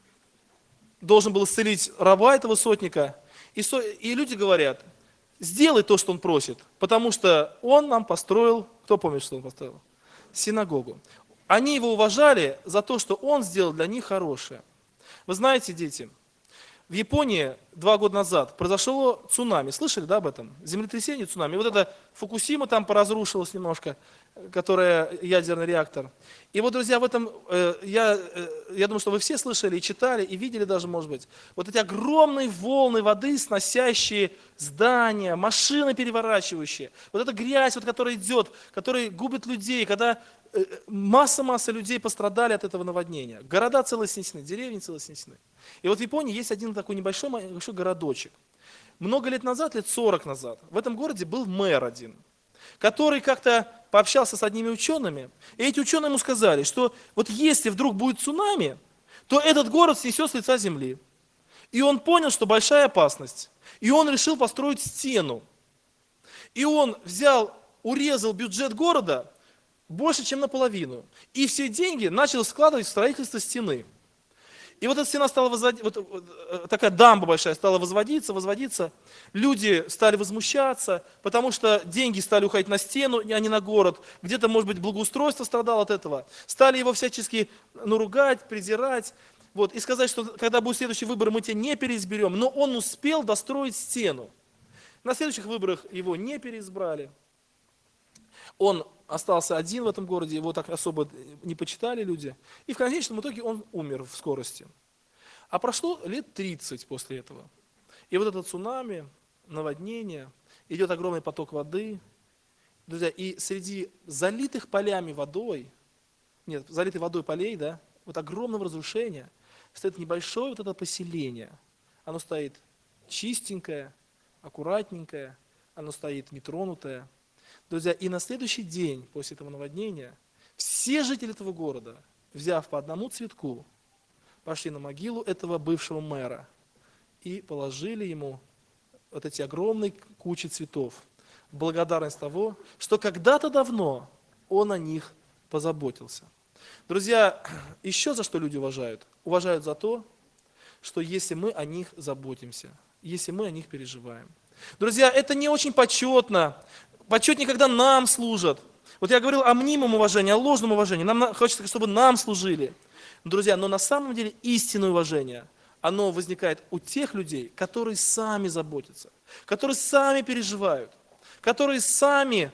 должен был исцелить раба этого сотника, и люди говорят, сделай то, что он просит, потому что он нам построил, кто помнит, что он построил? Синагогу. Они его уважали за то, что он сделал для них хорошее. Вы знаете, дети, в Японии 2 года назад произошло цунами. Слышали, да, об этом? Землетрясение, цунами. Вот это Фукусима там поразрушилась немножко, которая ядерный реактор. И вот, друзья, в этом, я думаю, что вы все слышали и читали, и видели даже, может быть, вот эти огромные волны воды, сносящие здания, машины переворачивающие. Вот эта грязь, вот, которая идет, которая губит людей, когда масса людей пострадали от этого наводнения. Города целые снесены, деревни целые снесены. И вот в Японии есть один такой небольшой городочек. Много лет назад, лет 40 назад, в этом городе был мэр один, который как-то пообщался с одними учеными, и эти ученые ему сказали, что вот если вдруг будет цунами, то этот город снесет с лица земли. И он понял, что большая опасность. И он решил построить стену. И он урезал бюджет города больше, чем наполовину. И все деньги начал складывать в строительство стены. И вот эта стена стала такая дамба большая стала возводиться. Люди стали возмущаться, потому что деньги стали уходить на стену, а не на город. Где-то, может быть, благоустройство страдало от этого. Стали его всячески ругать, презирать. И сказать, что когда будут следующие выборы, мы тебя не переизберем. Но он успел достроить стену. На следующих выборах его не переизбрали. Он остался один в этом городе, его так особо не почитали люди. И в конечном итоге он умер в скорости. А прошло лет 30 после этого. И вот это цунами, наводнение, идет огромный поток воды. Друзья, и среди залитых полями водой, залитых водой полей, да, вот огромного разрушения, стоит небольшое вот это поселение. Оно стоит чистенькое, аккуратненькое, оно стоит нетронутое. Друзья, и на следующий день после этого наводнения все жители этого города, взяв по одному цветку, пошли на могилу этого бывшего мэра и положили ему вот эти огромные кучи цветов в благодарность того, что когда-то давно он о них позаботился. Друзья, еще за что люди уважают? Уважают за то, что если мы о них заботимся, если мы о них переживаем. Друзья, это не очень почетно почетнее, когда нам служат. Вот я говорил о мнимом уважении, о ложном уважении. Нам хочется, чтобы нам служили. Друзья, но на самом деле истинное уважение, оно возникает у тех людей, которые сами заботятся, которые сами переживают, которые сами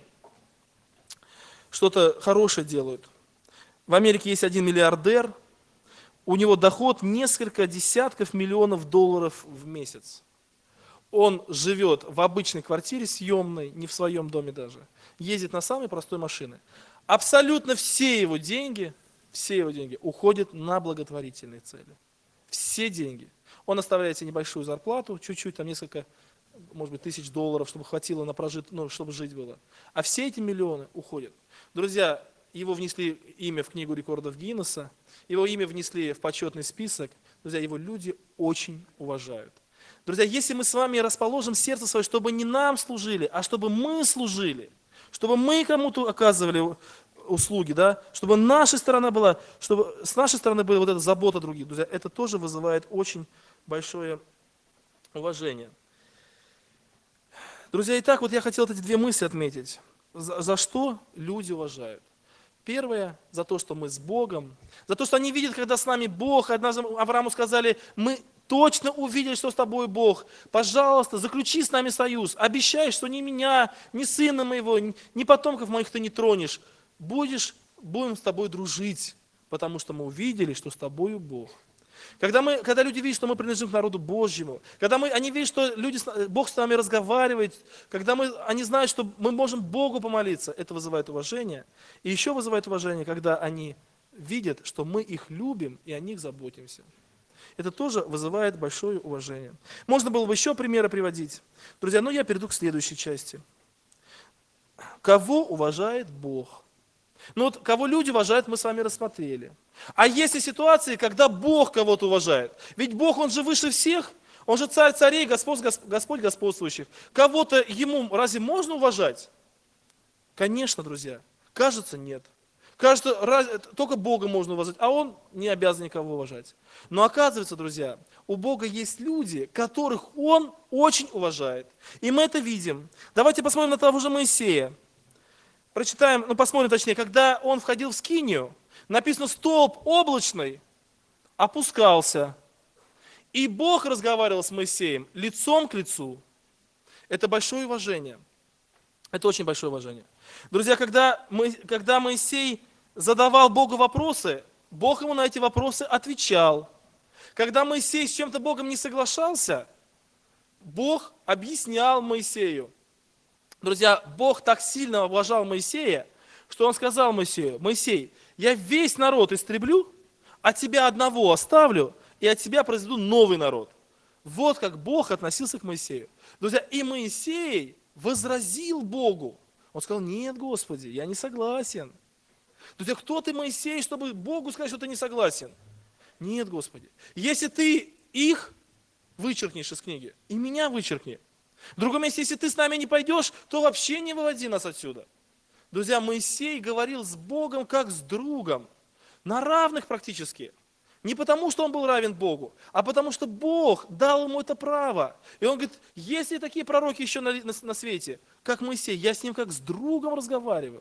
что-то хорошее делают. В Америке есть один миллиардер, у него доход несколько десятков миллионов долларов в месяц. Он живет в обычной квартире съемной, не в своем доме даже, ездит на самой простой машине. Абсолютно все его деньги уходят на благотворительные цели. Все деньги. Он оставляет себе небольшую зарплату, чуть-чуть, там несколько, может быть, тысяч долларов, чтобы хватило на чтобы жить было. А все эти миллионы уходят. Друзья, его внесли имя в книгу рекордов Гиннесса, его имя внесли в почетный список. Друзья, его люди очень уважают. Друзья, если мы с вами расположим сердце свое, чтобы не нам служили, а чтобы мы служили, чтобы мы кому-то оказывали услуги, да, чтобы наша сторона была, чтобы с нашей стороны была вот эта забота других, друзья, это тоже вызывает очень большое уважение. Друзья, итак, вот я хотел эти две мысли отметить. За что люди уважают? Первое, за то, что мы с Богом, за то, что они видят, когда с нами Бог. Однажды Аврааму сказали, мы точно увидели, что с тобой Бог. Пожалуйста, заключи с нами союз. Обещай, что ни меня, ни сына моего, ни потомков моих ты не тронешь. Будем с тобой дружить, потому что мы увидели, что с тобою Бог. Когда люди видят, что мы принадлежим к народу Божьему, когда они видят, что Бог с нами разговаривает, когда они знают, что мы можем Богу помолиться, это вызывает уважение. И еще вызывает уважение, когда они видят, что мы их любим и о них заботимся. Это тоже вызывает большое уважение. Можно было бы еще примеры приводить. Друзья, но я перейду к следующей части. Кого уважает Бог? Ну вот, кого люди уважают, мы с вами рассмотрели. А есть ли ситуации, когда Бог кого-то уважает? Ведь Бог, Он же выше всех, Он же царь царей, Господь господствующих. Кого-то Ему разве можно уважать? Конечно, друзья. Кажется, нет. Кажется, только Бога можно уважать, а Он не обязан никого уважать. Но оказывается, друзья, у Бога есть люди, которых Он очень уважает. И мы это видим. Давайте посмотрим на того же Моисея. Посмотрим точнее, когда он входил в скинию, написано, столб облачный опускался, и Бог разговаривал с Моисеем лицом к лицу. Это большое уважение. Это очень большое уважение. Друзья, когда Моисей задавал Богу вопросы, Бог ему на эти вопросы отвечал. Когда Моисей с чем-то Богом не соглашался, Бог объяснял Моисею. Друзья, Бог так сильно уважал Моисея, что Он сказал Моисею, Моисей, я весь народ истреблю, а тебя одного оставлю, и от тебя произведу новый народ. Вот как Бог относился к Моисею. Друзья, и Моисей возразил Богу. Он сказал, нет, Господи, я не согласен. Друзья, кто ты, Моисей, чтобы Богу сказать, что ты не согласен? Нет, Господи. Если ты их вычеркнешь из книги, и меня вычеркни. В другом месте, если ты с нами не пойдешь, то вообще не выводи нас отсюда. Друзья, Моисей говорил с Богом как с другом, на равных практически. Не потому, что он был равен Богу, а потому, что Бог дал ему это право. И он говорит, есть ли такие пророки еще на свете, как Моисей, я с ним как с другом разговариваю.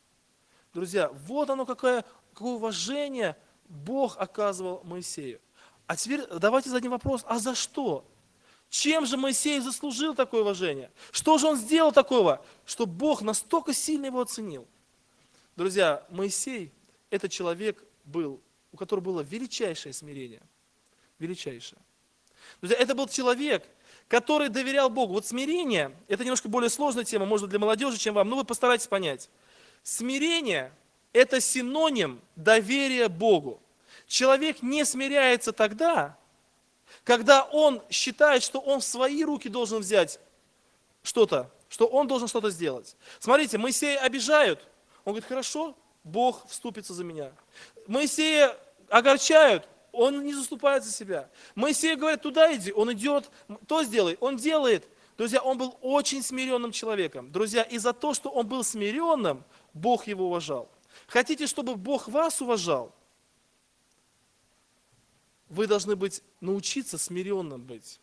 Друзья, вот оно какое уважение Бог оказывал Моисею. А теперь давайте зададим вопрос, а за что? Чем же Моисей заслужил такое уважение? Что же он сделал такого, что Бог настолько сильно его оценил? Друзья, Моисей – это человек был, у которого было величайшее смирение. Величайшее. Друзья, это был человек, который доверял Богу. Вот смирение – это немножко более сложная тема, может быть, для молодежи, чем вам, но вы постарайтесь понять. Смирение – это синоним доверия Богу. Человек не смиряется тогда, когда он считает, что он в свои руки должен взять что-то, что он должен что-то сделать. Смотрите, Моисея обижают, он говорит, хорошо, Бог вступится за меня. Моисея огорчают, он не заступает за себя. Моисею говорят, туда иди, он идет, то сделай, он делает. Друзья, он был очень смиренным человеком. Друзья, и за то, что он был смиренным, Бог его уважал. Хотите, чтобы Бог вас уважал? Вы должны научиться смиренным быть.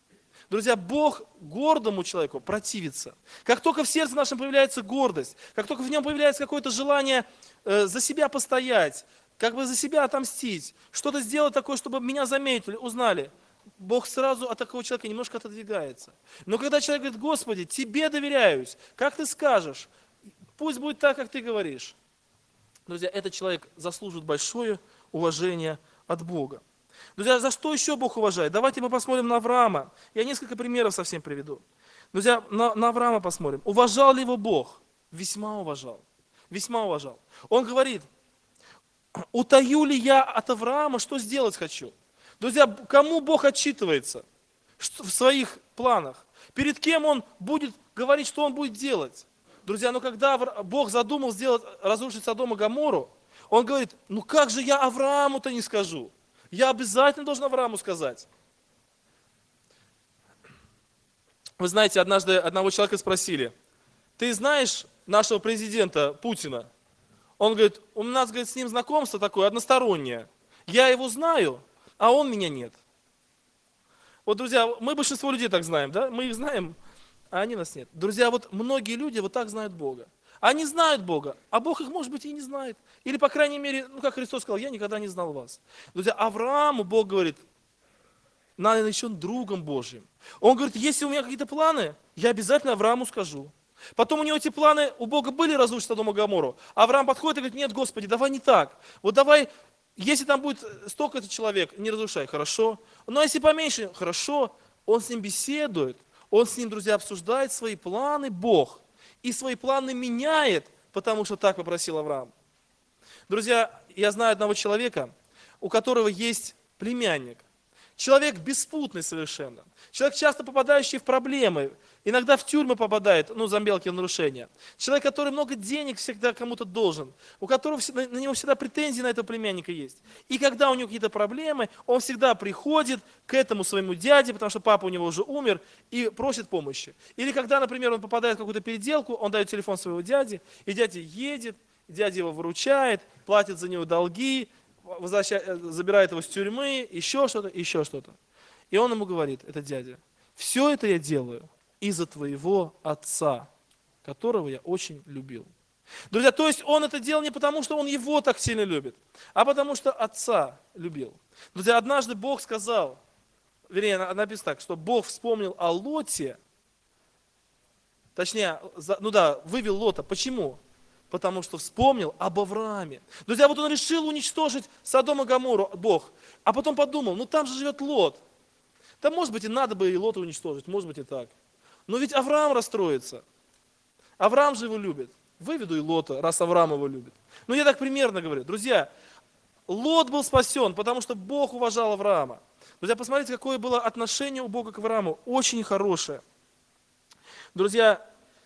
Друзья, Бог гордому человеку противится. Как только в сердце нашем появляется гордость, как только в нем появляется какое-то желание за себя постоять, как бы за себя отомстить, что-то сделать такое, чтобы меня заметили, узнали, Бог сразу от такого человека немножко отодвигается. Но когда человек говорит: Господи, Тебе доверяюсь, как Ты скажешь, пусть будет так, как Ты говоришь. Друзья, этот человек заслуживает большое уважение от Бога. Друзья, за что еще Бог уважает? Давайте мы посмотрим на Авраама. Я несколько примеров совсем приведу. Друзья, на Авраама посмотрим. Уважал ли его Бог? Весьма уважал. Весьма уважал. Он говорит: утаю ли я от Авраама, что сделать хочу? Друзья, кому Бог отчитывается в своих планах? Перед кем Он будет говорить, что Он будет делать? Друзья, но когда Бог задумал разрушить Содом и Гоморру, Он говорит: ну как же я Аврааму-то не скажу? Я обязательно должен Аврааму сказать. Вы знаете, однажды одного человека спросили: ты знаешь нашего президента Путина? Он говорит: у нас, говорит, с ним знакомство такое одностороннее. Я его знаю, а он меня нет. Вот, друзья, мы большинство людей так знаем, да? Мы их знаем, а они нас нет. Друзья, вот многие люди вот так знают Бога. Они знают Бога, а Бог их, может быть, и не знает. Или, по крайней мере, ну, как Христос сказал: я никогда не знал вас. Друзья, Аврааму Бог говорит: надо наречен другом Божьим. Он говорит: если у меня какие-то планы, я обязательно Аврааму скажу. Потом у него эти планы, у Бога были разрушить Содом и Гоморру. Авраам подходит и говорит: нет, Господи, давай не так. Вот давай, если там будет столько-то человек, не разрушай, хорошо. Но если поменьше, хорошо. Он с ним беседует, он с ним, друзья, обсуждает свои планы, Бог. И свои планы меняет, потому что так попросил Авраам. Друзья, я знаю одного человека, у которого есть племянник. Человек беспутный совершенно. Человек, часто попадающий в проблемы. Иногда в тюрьмы попадает, за мелкие нарушения. Человек, который много денег всегда кому-то должен. У которого на него всегда претензии на этого племянника есть. И когда у него какие-то проблемы, он всегда приходит к этому своему дяде, потому что папа у него уже умер, и просит помощи. Или когда, например, он попадает в какую-то переделку, он дает телефон своего дяди, и дядя едет, дядя его выручает, платит за него долги, забирает его с тюрьмы, еще что-то, еще что-то. И он ему говорит, этот дядя: все это я делаю из-за твоего отца, которого я очень любил. Друзья, то есть он это делал не потому, что он его так сильно любит, а потому что отца любил. Друзья, однажды Бог сказал, вернее, написано так, что Бог вспомнил о Лоте, точнее, вывел Лота. Почему? Потому что вспомнил об Аврааме. Друзья, вот он решил уничтожить Содом и Гоморру, Бог. А потом подумал: там же живет Лот. Да, может быть, и надо бы и Лота уничтожить, может быть, и так. Но ведь Авраам расстроится. Авраам же его любит. Выведу и Лота, раз Авраам его любит. Я так примерно говорю. Друзья, Лот был спасен, потому что Бог уважал Авраама. Друзья, посмотрите, какое было отношение у Бога к Аврааму. Очень хорошее. Друзья,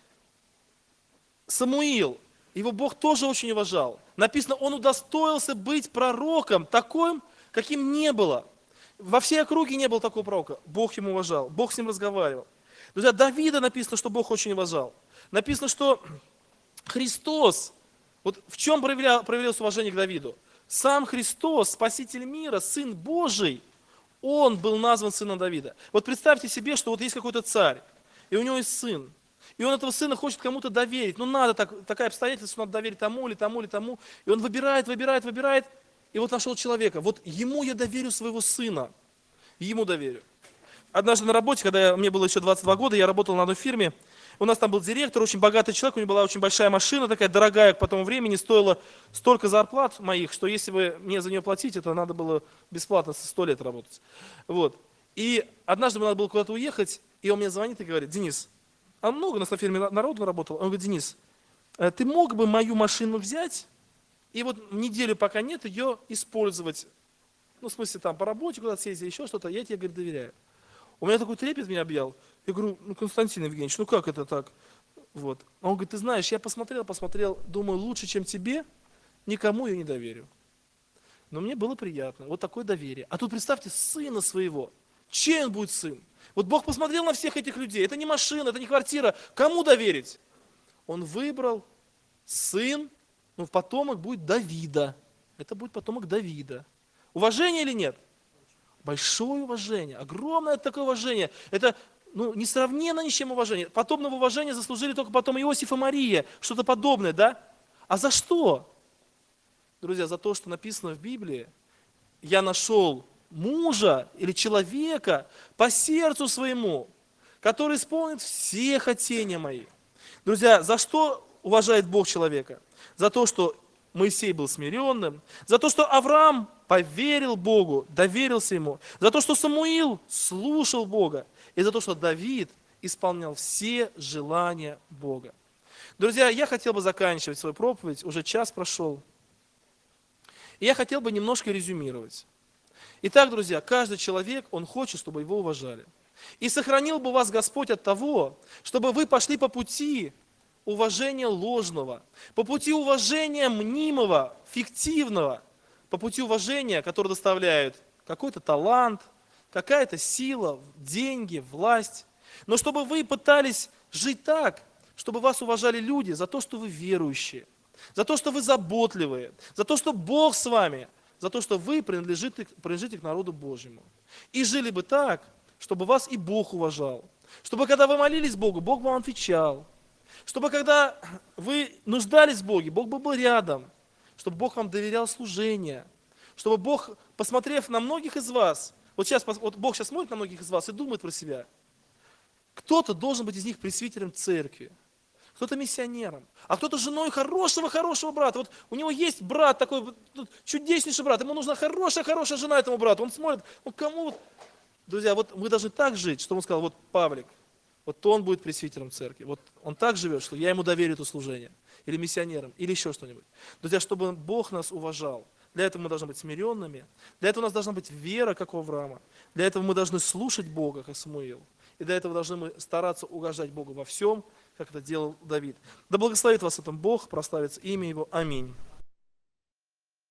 Самуил, его Бог тоже очень уважал. Написано, он удостоился быть пророком таким, каким не было. Во всей округе не было такого пророка. Бог ему уважал, Бог с ним разговаривал. Друзья, Давида написано, что Бог очень уважал. Написано, что Христос, вот в чем проявилось уважение к Давиду? Сам Христос, Спаситель мира, Сын Божий, Он был назван сыном Давида. Вот представьте себе, что вот есть какой-то царь, и у него есть сын. И он этого сына хочет кому-то доверить. Надо такое обстоятельство, надо доверить тому или тому или тому. И он выбирает, и вот нашел человека. Вот ему я доверю своего сына. Ему доверю. Однажды на работе, когда мне было еще 22 года, я работал на одной фирме. У нас там был директор, очень богатый человек, у него была очень большая машина, такая дорогая, по тому времени стоила столько зарплат моих, что если бы мне за нее платить, это надо было бесплатно 100 лет работать. Вот. И однажды мне надо было куда-то уехать, и он мне звонит и говорит: Денис, а много у нас на фирме народу работало. Он говорит: Денис, ты мог бы мою машину взять и вот неделю, пока нет, ее использовать? В смысле, там по работе куда-то съездить, еще что-то, я тебе, говорит, доверяю. У меня такой трепет меня объял. Я говорю: Константин Евгеньевич, как это так? Вот. А он говорит: ты знаешь, я посмотрел, думаю, лучше, чем тебе, никому я не доверю. Но мне было приятно, вот такое доверие. А тут представьте, сына своего. Чей он будет сын? Вот Бог посмотрел на всех этих людей. Это не машина, это не квартира. Кому доверить? Он выбрал сын, потомок будет Давида. Это будет потомок Давида. Уважение или нет? Большое уважение, огромное такое уважение. Это несравненно ни с чем уважение. Подобного уважения заслужили только потом Иосиф и Мария, что-то подобное, да? А за что? Друзья, за то, что написано в Библии, я нашел мужа или человека по сердцу своему, который исполнит все хотения мои. Друзья, за что уважает Бог человека? За то, что Моисей был смиренным, за то, что Авраам поверил Богу, доверился Ему, за то, что Самуил слушал Бога, и за то, что Давид исполнял все желания Бога. Друзья, я хотел бы заканчивать свою проповедь, уже час прошел, и я хотел бы немножко резюмировать. Итак, друзья, каждый человек, он хочет, чтобы его уважали. И сохранил бы вас Господь от того, чтобы вы пошли по пути уважения ложного, по пути уважения мнимого, фиктивного, по пути уважения, которое доставляет какой-то талант, какая-то сила, деньги, власть. Но чтобы вы пытались жить так, чтобы вас уважали люди за то, что вы верующие, за то, что вы заботливые, за то, что Бог с вами, за то, что вы принадлежите к народу Божьему. И жили бы так, чтобы вас и Бог уважал. Чтобы когда вы молились Богу, Бог вам отвечал. Чтобы когда вы нуждались в Боге, Бог был рядом. Чтобы Бог вам доверял служение. Чтобы Бог, посмотрев на многих из вас, вот Бог сейчас смотрит на многих из вас и думает про себя. Кто-то должен быть из них пресвитером церкви, кто-то миссионером, а кто-то женой хорошего брата. Вот у него есть брат такой, чудеснейший брат, ему нужна хорошая жена этому брату. Он смотрит, кому... Друзья, вот мы должны так жить, что он сказал, вот Павлик, вот он будет пресвитером церкви, вот он так живет, что я ему доверю это служение, или миссионером, или еще что-нибудь. Друзья, чтобы Бог нас уважал, для этого мы должны быть смиренными, для этого у нас должна быть вера, как у Авраама, для этого мы должны слушать Бога, как Самуил, и для этого должны мы стараться угождать Богу во всем, как это делал Давид. Да благословит вас в этом Бог, прославится имя Его. Аминь.